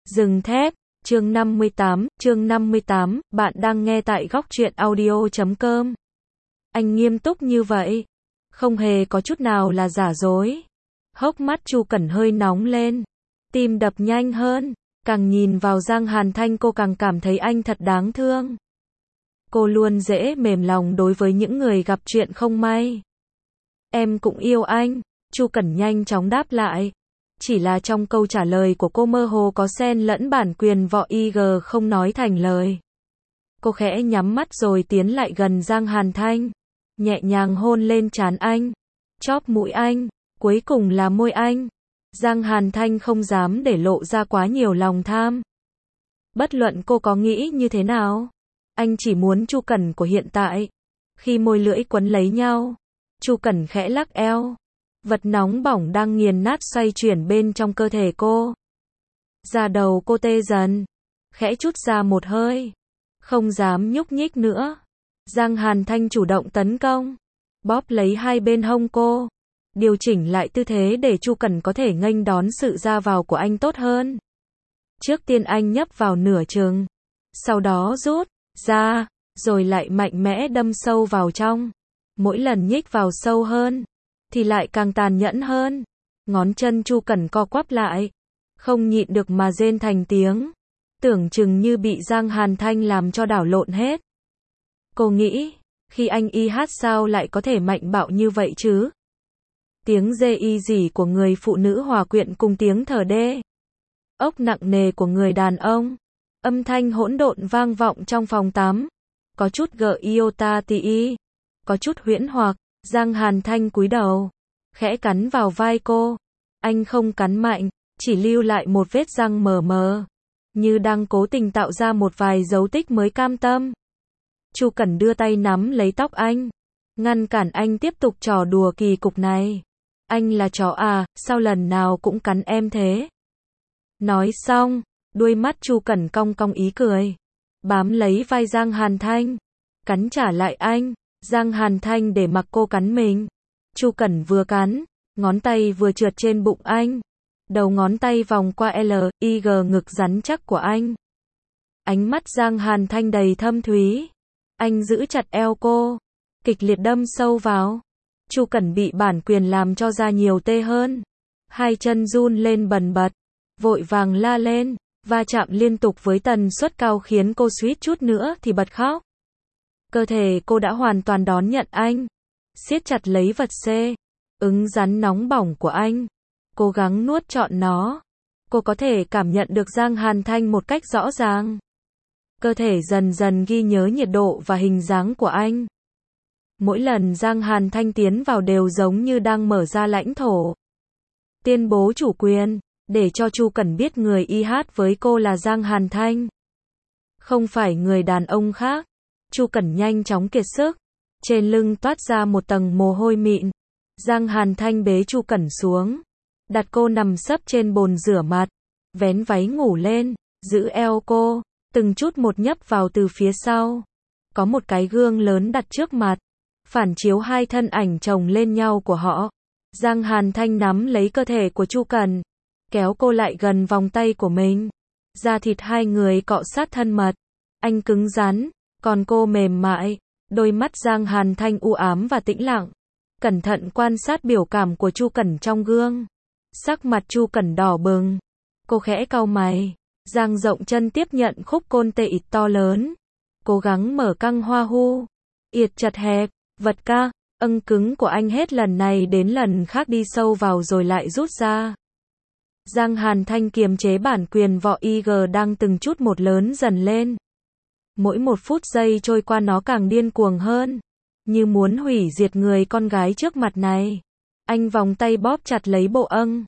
Rừng thép, chương 58, bạn đang nghe tại góc truyện audio.com. Anh nghiêm túc như vậy, không hề có chút nào là giả dối. Hốc mắt Chu Cẩn hơi nóng lên, tim đập nhanh hơn, càng nhìn vào Giang Hàn Thanh cô càng cảm thấy anh thật đáng thương. Cô luôn dễ mềm lòng đối với những người gặp chuyện không may. Em cũng yêu anh, Chu Cẩn nhanh chóng đáp lại. Chỉ là trong câu trả lời của cô mơ hồ có xen lẫn bản quyền võ IG không nói thành lời. Cô khẽ nhắm mắt rồi tiến lại gần Giang Hàn Thanh, nhẹ nhàng hôn lên trán anh, chóp mũi anh, cuối cùng là môi anh. Giang Hàn Thanh không dám để lộ ra quá nhiều lòng tham. Bất luận cô có nghĩ như thế nào, anh chỉ muốn Chu Cẩn của hiện tại. Khi môi lưỡi quấn lấy nhau, Chu Cẩn khẽ lắc eo. Vật nóng bỏng đang nghiền nát xoay chuyển bên trong cơ thể cô. Da đầu cô tê dần, khẽ trút ra một hơi, không dám nhúc nhích nữa. Giang Hàn Thanh chủ động tấn công, bóp lấy hai bên hông cô, điều chỉnh lại tư thế để Chu Cẩn có thể nghênh đón sự ra vào của anh tốt hơn. Trước tiên anh nhấp vào nửa chừng, sau đó rút ra, rồi lại mạnh mẽ đâm sâu vào trong. Mỗi lần nhích vào sâu hơn thì lại càng tàn nhẫn hơn. Ngón chân Chu Cẩn co quắp lại, không nhịn được mà rên thành tiếng, tưởng chừng như bị Giang Hàn Thanh làm cho đảo lộn hết. Cô nghĩ, khi anh y hát sao lại có thể mạnh bạo như vậy chứ? Tiếng rê y rỉ của người phụ nữ hòa quyện cùng tiếng thở đê ốc nặng nề của người đàn ông. Âm thanh hỗn độn vang vọng trong phòng tắm, có chút gợi iota ti, có chút huyễn hoặc. Giang Hàn Thanh cúi đầu, khẽ cắn vào vai cô. Anh không cắn mạnh, chỉ lưu lại một vết răng mờ mờ, như đang cố tình tạo ra một vài dấu tích mới cam tâm. Chu Cẩn đưa tay nắm lấy tóc anh, ngăn cản anh tiếp tục trò đùa kỳ cục này. Anh là chó à, sao lần nào cũng cắn em thế? Nói xong, đuôi mắt Chu Cẩn cong cong ý cười, bám lấy vai Giang Hàn Thanh, cắn trả lại anh. Giang Hàn Thanh để mặc cô cắn mình. Chu Cẩn vừa cắn, ngón tay vừa trượt trên bụng anh. Đầu ngón tay vòng qua LIG ngực rắn chắc của anh. Ánh mắt Giang Hàn Thanh đầy thâm thúy. Anh giữ chặt eo cô, kịch liệt đâm sâu vào. Chu Cẩn bị bản quyền làm cho da nhiều tê hơn. Hai chân run lên bần bật, vội vàng la lên, va chạm liên tục với tần suất cao khiến cô suýt chút nữa thì bật khóc. Cơ thể cô đã hoàn toàn đón nhận anh, siết chặt lấy vật ứng rắn nóng bỏng của anh, cố gắng nuốt trọn nó. Cô có thể cảm nhận được Giang Hàn Thanh một cách rõ ràng. Cơ thể dần dần ghi nhớ nhiệt độ và hình dáng của anh. Mỗi lần Giang Hàn Thanh tiến vào đều giống như đang mở ra lãnh thổ, tuyên bố chủ quyền, để cho Chu Cẩn biết người y hát với cô là Giang Hàn Thanh, không phải người đàn ông khác. Chu Cẩn nhanh chóng kiệt sức, trên lưng toát ra một tầng mồ hôi mịn. Giang Hàn Thanh bế Chu Cẩn xuống, đặt cô nằm sấp trên bồn rửa mặt, vén váy ngủ lên, giữ eo cô, từng chút một nhấp vào từ phía sau. Có một cái gương lớn đặt trước mặt, phản chiếu hai thân ảnh chồng lên nhau của họ. Giang Hàn Thanh nắm lấy cơ thể của Chu Cẩn, kéo cô lại gần vòng tay của mình. Da thịt hai người cọ sát thân mật, anh cứng rắn, còn cô mềm mại. Đôi mắt Giang Hàn Thanh u ám và tĩnh lặng, cẩn thận quan sát biểu cảm của Chu Cẩn trong gương. Sắc mặt Chu Cẩn đỏ bừng, cô khẽ cau mày, dang rộng chân tiếp nhận khúc côn tê ịt to lớn, cố gắng mở căng hoa hu, yệt chật hẹp, vật ca, cứng của anh hết lần này đến lần khác đi sâu vào rồi lại rút ra. Giang Hàn Thanh kiềm chế bản quyền võ IG đang từng chút một lớn dần lên. Mỗi một phút giây trôi qua nó càng điên cuồng hơn, như muốn hủy diệt người con gái trước mặt này. Anh vòng tay bóp chặt lấy bộ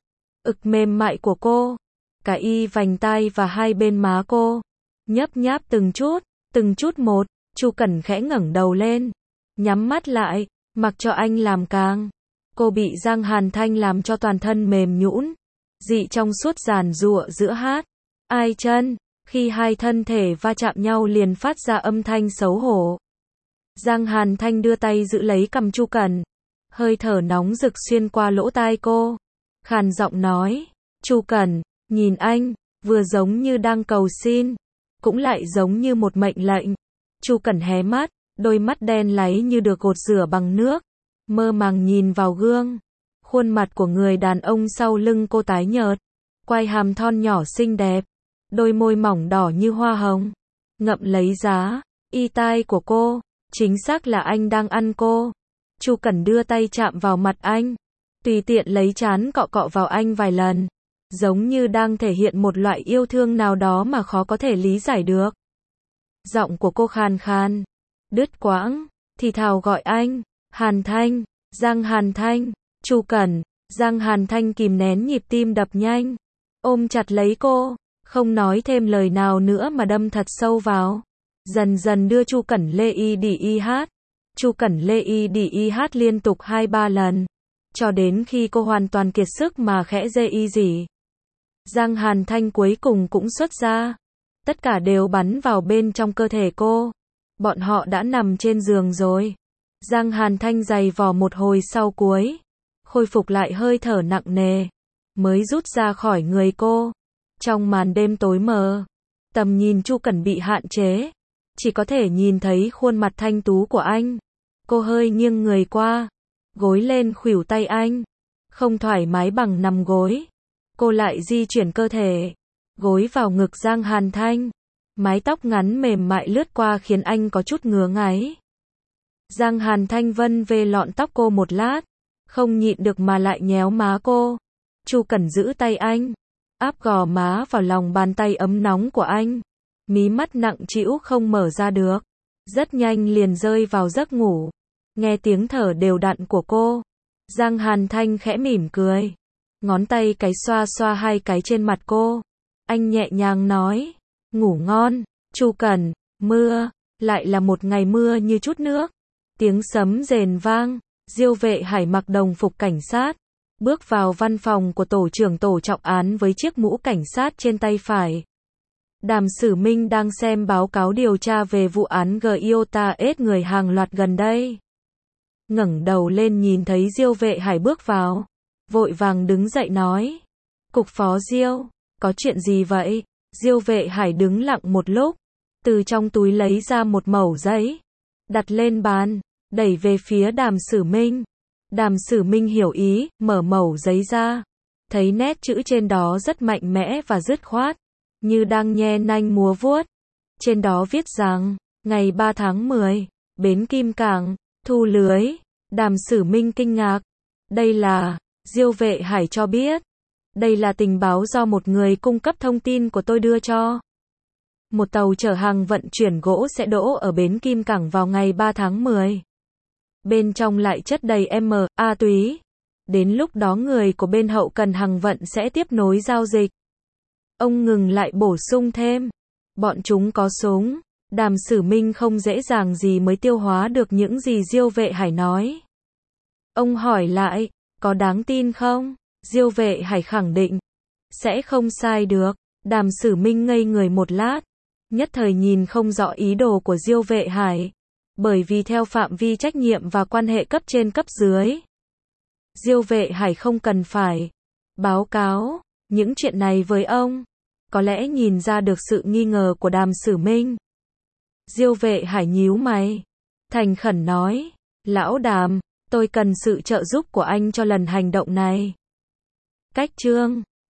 ực mềm mại của cô, cả y vành tai và hai bên má cô, nhấp nháp từng chút một. Chu Cẩn khẽ ngẩng đầu lên, nhắm mắt lại, mặc cho anh làm càng. Cô bị Giang Hàn Thanh làm cho toàn thân mềm nhũn, dị trong suốt giàn giụa giữa hát, ai chân. Khi hai thân thể va chạm nhau liền phát ra âm thanh xấu hổ. Giang Hàn Thanh đưa tay giữ lấy cằm Chu Cẩn, hơi thở nóng rực xuyên qua lỗ tai cô, khàn giọng nói, Chu Cẩn, nhìn anh, vừa giống như đang cầu xin, cũng lại giống như một mệnh lệnh. Chu Cẩn hé mắt, đôi mắt đen láy như được gột rửa bằng nước, mơ màng nhìn vào gương. Khuôn mặt của người đàn ông sau lưng cô tái nhợt, quai hàm thon nhỏ xinh đẹp, đôi môi mỏng đỏ như hoa hồng, ngậm lấy giá, y tai của cô, chính xác là anh đang ăn cô. Chu Cẩn đưa tay chạm vào mặt anh, tùy tiện lấy trán cọ cọ vào anh vài lần, giống như đang thể hiện một loại yêu thương nào đó mà khó có thể lý giải được. Giọng của cô khàn khàn, đứt quãng, thì thào gọi anh, Hàn Thanh, Giang Hàn Thanh, Chu Cẩn. Giang Hàn Thanh kìm nén nhịp tim đập nhanh, ôm chặt lấy cô, không nói thêm lời nào nữa mà đâm thật sâu vào. Dần dần đưa Chu Cẩn lê y đi y hát. Chu Cẩn lê y đi y hát liên tục 2-3 lần, cho đến khi cô hoàn toàn kiệt sức mà khẽ dê y gì. Giang Hàn Thanh cuối cùng cũng xuất ra. Tất cả đều bắn vào bên trong cơ thể cô. Bọn họ đã nằm trên giường rồi. Giang Hàn Thanh giày vò một hồi sau cuối, khôi phục lại hơi thở nặng nề, mới rút ra khỏi người cô. Trong màn đêm tối mờ, tầm nhìn Chu Cẩn bị hạn chế, chỉ có thể nhìn thấy khuôn mặt thanh tú của anh. Cô hơi nghiêng người qua, gối lên khuỷu tay anh, không thoải mái bằng nằm gối. Cô lại di chuyển cơ thể, gối vào ngực Giang Hàn Thanh. Mái tóc ngắn mềm mại lướt qua khiến anh có chút ngứa ngáy. Giang Hàn Thanh vân về lọn tóc cô một lát, không nhịn được mà lại nhéo má cô. Chu Cẩn giữ tay anh, áp gò má vào lòng bàn tay ấm nóng của anh. Mí mắt nặng trĩu không mở ra được, rất nhanh liền rơi vào giấc ngủ. Nghe tiếng thở đều đặn của cô, Giang Hàn Thanh khẽ mỉm cười, ngón tay cái xoa xoa hai cái trên mặt cô. Anh nhẹ nhàng nói, ngủ ngon, Chu Cẩn. Mưa, lại là một ngày mưa như chút nước. Tiếng sấm rền vang, Diêu Vệ Hải mặc đồng phục cảnh sát, bước vào văn phòng của tổ trưởng tổ trọng án với chiếc mũ cảnh sát trên tay phải. Đàm Sử Minh đang xem báo cáo điều tra về vụ án Giota S người hàng loạt gần đây. Ngẩng đầu lên nhìn thấy Diêu Vệ Hải bước vào, vội vàng đứng dậy nói, Cục Phó Diêu, có chuyện gì vậy? Diêu Vệ Hải đứng lặng một lúc, từ trong túi lấy ra một mẩu giấy, đặt lên bàn, đẩy về phía Đàm Sử Minh. Đàm Sử Minh hiểu ý, mở mẩu giấy ra, thấy nét chữ trên đó rất mạnh mẽ và dứt khoát, như đang nhe nanh múa vuốt. Trên đó viết rằng, ngày 3 tháng 10, bến Kim Cảng, thu lưới. Đàm Sử Minh kinh ngạc. Đây là, Diêu Vệ Hải cho biết. Đây là tình báo do một người cung cấp thông tin của tôi đưa cho. Một tàu chở hàng vận chuyển gỗ sẽ đỗ ở bến Kim Cảng vào ngày 3 tháng 10. Bên trong lại chất đầy ma túy. Đến lúc đó người của bên hậu cần hàng vận sẽ tiếp nối giao dịch. Ông ngừng lại bổ sung thêm, bọn chúng có súng. Đàm Sử Minh không dễ dàng gì mới tiêu hóa được những gì Diêu Vệ Hải nói. Ông hỏi lại, có đáng tin không? Diêu Vệ Hải khẳng định, sẽ không sai được. Đàm Sử Minh ngây người một lát, nhất thời nhìn không rõ ý đồ của Diêu Vệ Hải, bởi vì theo phạm vi trách nhiệm và quan hệ cấp trên cấp dưới, Diêu Vệ Hải không cần phải báo cáo những chuyện này với ông. Có lẽ nhìn ra được sự nghi ngờ của Đàm Sử Minh. Diêu Vệ Hải nhíu mày, thành khẩn nói, lão Đàm, tôi cần sự trợ giúp của anh cho lần hành động này. Cách chương